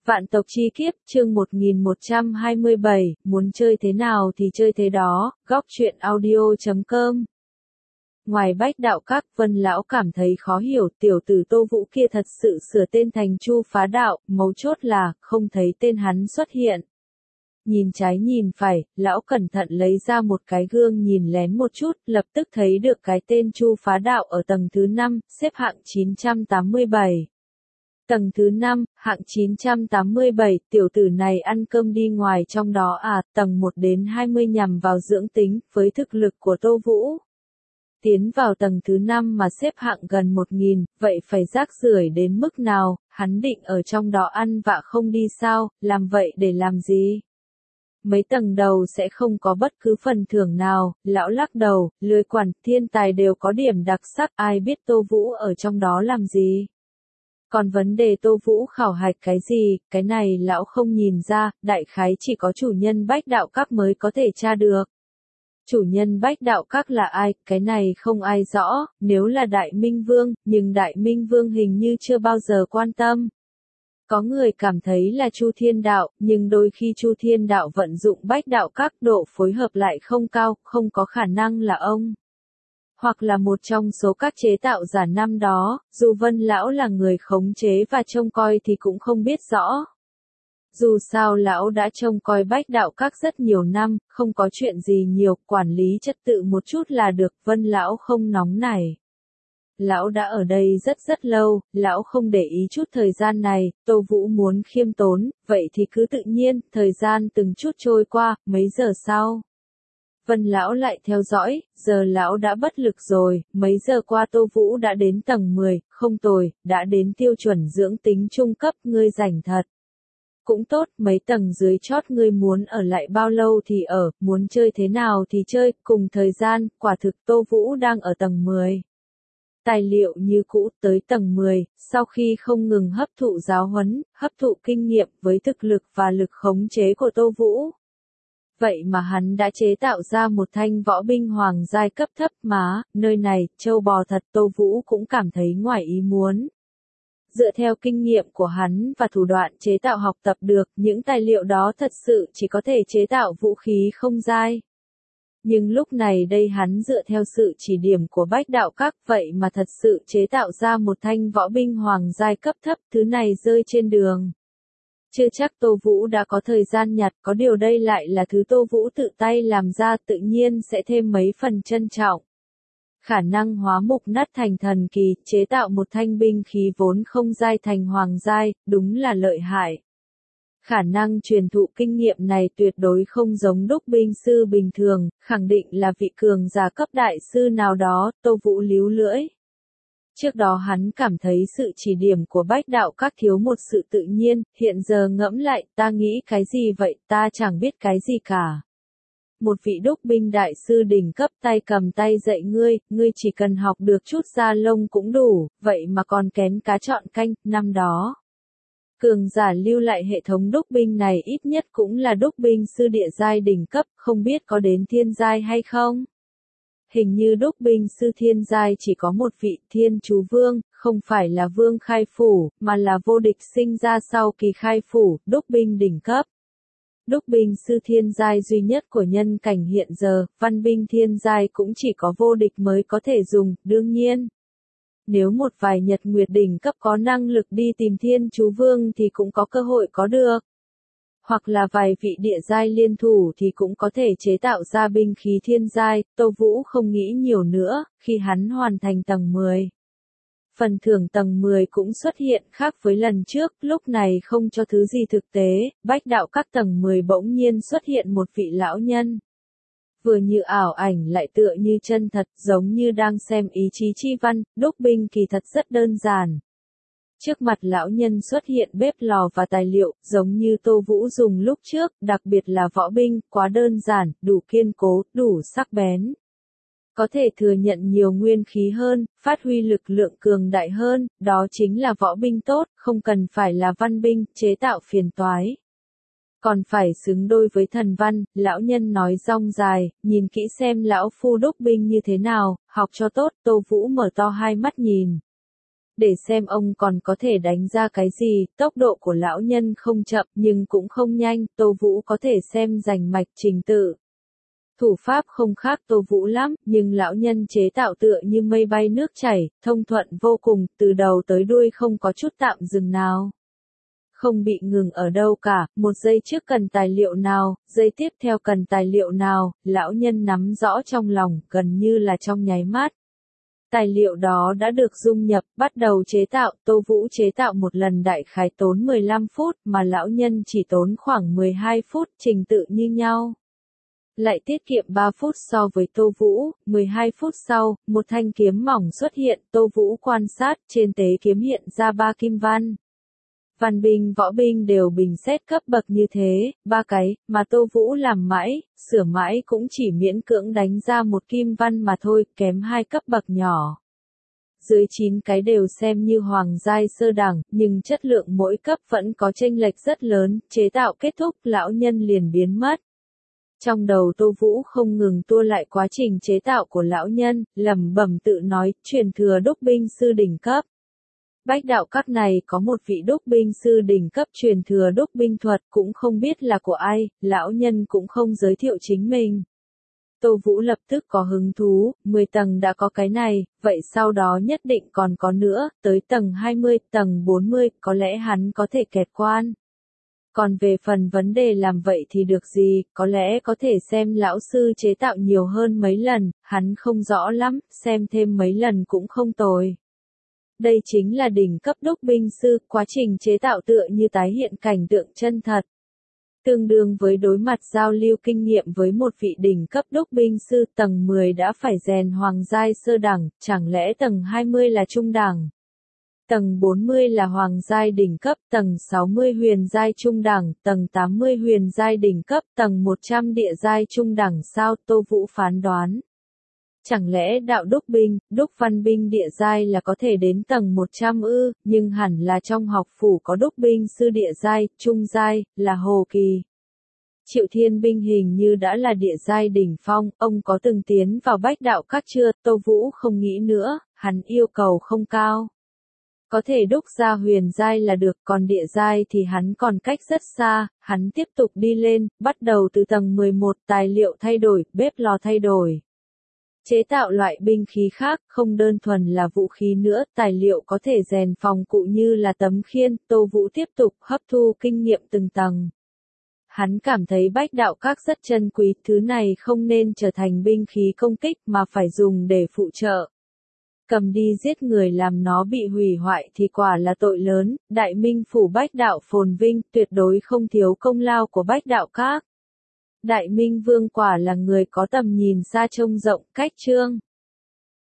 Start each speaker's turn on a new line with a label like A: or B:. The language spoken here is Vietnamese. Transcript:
A: Vạn tộc chi kiếp, chương 1127, muốn chơi thế nào thì chơi thế đó, góc truyện audio.com. Ngoài Bách Đạo Các, Vân lão cảm thấy khó hiểu, tiểu tử Tô Vũ kia thật sự sửa tên thành Chu Phá Đạo, mấu chốt là không thấy tên hắn xuất hiện. Nhìn trái nhìn phải, lão cẩn thận lấy ra một cái gương nhìn lén một chút, lập tức thấy được cái tên Chu Phá Đạo ở tầng thứ 5, xếp hạng 987. Tầng thứ 5, hạng 987, tiểu tử này ăn cơm đi ngoài trong đó à, tầng 1 đến 20 nhằm vào dưỡng tính, với thực lực của Tô Vũ. Tiến vào tầng thứ 5 mà xếp hạng gần 1000, vậy phải rác rưởi đến mức nào, hắn định ở trong đó ăn vạ không đi sao, làm vậy để làm gì? Mấy tầng đầu sẽ không có bất cứ phần thưởng nào, lão lắc đầu, lười quản, thiên tài đều có điểm đặc sắc, ai biết Tô Vũ ở trong đó làm gì? Còn vấn đề Tô Vũ khảo hạch cái gì, cái này lão không nhìn ra, đại khái chỉ có chủ nhân Bách Đạo Các mới có thể tra được. Chủ nhân Bách Đạo Các là ai, cái này không ai rõ, nếu là Đại Minh Vương, nhưng Đại Minh Vương hình như chưa bao giờ quan tâm. Có người cảm thấy là Chu Thiên Đạo, nhưng đôi khi Chu Thiên Đạo vận dụng Bách Đạo Các độ phối hợp lại không cao, không có khả năng là ông. Hoặc là một trong số các chế tạo giả năm đó, dù Vân lão là người khống chế và trông coi thì cũng không biết rõ. Dù sao lão đã trông coi Bách Đạo Các rất nhiều năm, không có chuyện gì nhiều, quản lý trật tự một chút là được, Vân lão không nóng nảy. Lão đã ở đây rất lâu, lão không để ý chút thời gian này, Tô Vũ muốn khiêm tốn, vậy thì cứ tự nhiên, thời gian từng chút trôi qua, mấy giờ sau. Vân lão lại theo dõi, giờ lão đã bất lực rồi, mấy giờ qua Tô Vũ đã đến tầng 10, không tồi, đã đến tiêu chuẩn dưỡng tính trung cấp, ngươi rảnh thật. Cũng tốt, mấy tầng dưới chót ngươi muốn ở lại bao lâu thì ở, muốn chơi thế nào thì chơi, cùng thời gian, quả thực Tô Vũ đang ở tầng 10. Tài liệu như cũ, tới tầng 10, sau khi không ngừng hấp thụ giáo huấn, hấp thụ kinh nghiệm với thực lực và lực khống chế của Tô Vũ. Vậy mà hắn đã chế tạo ra một thanh võ binh hoàng giai cấp thấp mà, nơi này, châu bò thật, Tô Vũ cũng cảm thấy ngoài ý muốn. Dựa theo kinh nghiệm của hắn và thủ đoạn chế tạo học tập được, những tài liệu đó thật sự chỉ có thể chế tạo vũ khí không giai. Nhưng lúc này đây hắn dựa theo sự chỉ điểm của Bách Đạo Các, vậy mà thật sự chế tạo ra một thanh võ binh hoàng giai cấp thấp, thứ này rơi trên đường. Chưa chắc Tô Vũ đã có thời gian nhặt, có điều đây lại là thứ Tô Vũ tự tay làm ra, tự nhiên sẽ thêm mấy phần trân trọng. Khả năng hóa mục nát thành thần kỳ, chế tạo một thanh binh khí vốn không giai thành hoàng giai, đúng là lợi hại. Khả năng truyền thụ kinh nghiệm này tuyệt đối không giống đúc binh sư bình thường, khẳng định là vị cường giả cấp đại sư nào đó, Tô Vũ líu lưỡi. Trước đó hắn cảm thấy sự chỉ điểm của Bách Đạo Các thiếu một sự tự nhiên, hiện giờ ngẫm lại, ta nghĩ cái gì vậy, ta chẳng biết cái gì cả. Một vị đúc binh đại sư đỉnh cấp tay cầm tay dạy ngươi, ngươi chỉ cần học được chút da lông cũng đủ, vậy mà còn kén cá chọn canh, năm đó. Cường giả lưu lại hệ thống đúc binh này ít nhất cũng là đúc binh sư địa giai đỉnh cấp, không biết có đến thiên giai hay không? Hình như đúc binh sư thiên giai chỉ có một vị Thiên Chú Vương, không phải là Vương Khai Phủ, mà là vô địch sinh ra sau kỳ khai phủ, đúc binh đỉnh cấp. Đúc binh sư thiên giai duy nhất của nhân cảnh hiện giờ, văn binh thiên giai cũng chỉ có vô địch mới có thể dùng, đương nhiên. Nếu một vài nhật nguyệt đỉnh cấp có năng lực đi tìm Thiên Chú Vương thì cũng có cơ hội có được. Hoặc là vài vị địa giai liên thủ thì cũng có thể chế tạo ra binh khí thiên giai, Tô Vũ không nghĩ nhiều nữa, khi hắn hoàn thành tầng 10. Phần thưởng tầng 10 cũng xuất hiện khác với lần trước, lúc này không cho thứ gì thực tế, Bách Đạo Các tầng 10 bỗng nhiên xuất hiện một vị lão nhân. Vừa như ảo ảnh lại tựa như chân thật, giống như đang xem ý chí chi văn, đúc binh kỳ thật rất đơn giản. Trước mặt lão nhân xuất hiện bếp lò và tài liệu, giống như Tô Vũ dùng lúc trước, đặc biệt là võ binh, quá đơn giản, đủ kiên cố, đủ sắc bén. Có thể thừa nhận nhiều nguyên khí hơn, phát huy lực lượng cường đại hơn, đó chính là võ binh tốt, không cần phải là văn binh, chế tạo phiền toái. Còn phải xứng đôi với thần văn, lão nhân nói rong dài, nhìn kỹ xem lão phu đúc binh như thế nào, học cho tốt, Tô Vũ mở to hai mắt nhìn. để xem ông còn có thể đánh ra cái gì. Tốc độ của lão nhân không chậm nhưng cũng không nhanh, Tô Vũ có thể xem rành mạch trình tự. Thủ pháp không khác Tô Vũ lắm, nhưng lão nhân chế tạo tựa như mây bay nước chảy, thông thuận vô cùng, từ đầu tới đuôi không có chút tạm dừng nào. Không bị ngừng ở đâu cả, một giây trước cần tài liệu nào, giây tiếp theo cần tài liệu nào, lão nhân nắm rõ trong lòng, gần như là trong nháy mắt. Tài liệu đó đã được dung nhập, bắt đầu chế tạo, Tô Vũ chế tạo một lần đại khái tốn 15 phút, mà lão nhân chỉ tốn khoảng 12 phút, trình tự như nhau. Lại tiết kiệm 3 phút so với Tô Vũ, 12 phút sau, một thanh kiếm mỏng xuất hiện, Tô Vũ quan sát, trên tế kiếm hiện ra 3 kim văn. Văn binh võ binh đều bình xét cấp bậc như thế, 3 cái, mà Tô Vũ làm mãi, sửa mãi cũng chỉ miễn cưỡng đánh ra một kim văn mà thôi, kém 2 cấp bậc nhỏ. Dưới 9 cái đều xem như hoàng giai sơ đẳng, nhưng chất lượng mỗi cấp vẫn có chênh lệch rất lớn, chế tạo kết thúc, lão nhân liền biến mất. Trong đầu Tô Vũ không ngừng tua lại quá trình chế tạo của lão nhân, lẩm bẩm tự nói, truyền thừa đúc binh sư đỉnh cấp. Bách đạo các này có một vị đúc binh sư đỉnh cấp truyền thừa đúc binh thuật cũng không biết là của ai, lão nhân cũng không giới thiệu chính mình. Tô Vũ lập tức có hứng thú, 10 tầng đã có cái này, vậy sau đó nhất định còn có nữa, tới tầng 20, tầng 40, có lẽ hắn có thể kẹt quan. Còn về phần vấn đề làm vậy thì được gì, có lẽ có thể xem lão sư chế tạo nhiều hơn mấy lần, hắn không rõ lắm, xem thêm mấy lần cũng không tồi. Đây chính là đỉnh cấp đúc binh sư, quá trình chế tạo tựa như tái hiện cảnh tượng chân thật. Tương đương với đối mặt giao lưu kinh nghiệm với một vị đỉnh cấp đúc binh sư, tầng 10 đã phải rèn hoàng giai sơ đẳng, chẳng lẽ tầng 20 là trung đẳng? Tầng 40 là hoàng giai đỉnh cấp, tầng 60 huyền giai trung đẳng, tầng 80 huyền giai đỉnh cấp, tầng 100 địa giai trung đẳng sao? Tô Vũ phán đoán. Chẳng lẽ đạo đúc binh, đúc văn binh địa giai là có thể đến tầng 100 ư, nhưng hẳn là trong học phủ có đúc binh sư địa giai, trung giai, là Hồ Kỳ. Triệu Thiên Binh hình như đã là địa giai đỉnh phong, ông có từng tiến vào bách đạo các chưa? Tô Vũ không nghĩ nữa, hắn yêu cầu không cao. Có thể đúc ra huyền giai là được, còn địa giai thì hắn còn cách rất xa, hắn tiếp tục đi lên, bắt đầu từ tầng 11, tài liệu thay đổi, bếp lò thay đổi. Chế tạo loại binh khí khác, không đơn thuần là vũ khí nữa, tài liệu có thể rèn phòng cụ như là tấm khiên, Tô Vũ tiếp tục hấp thu kinh nghiệm từng tầng. Hắn cảm thấy bách đạo các rất chân quý, thứ này không nên trở thành binh khí công kích mà phải dùng để phụ trợ. Cầm đi giết người làm nó bị hủy hoại thì quả là tội lớn, Đại Minh phủ bách đạo phồn vinh, tuyệt đối không thiếu công lao của bách đạo các. Đại Minh Vương quả là người có tầm nhìn xa trông rộng, cách chương.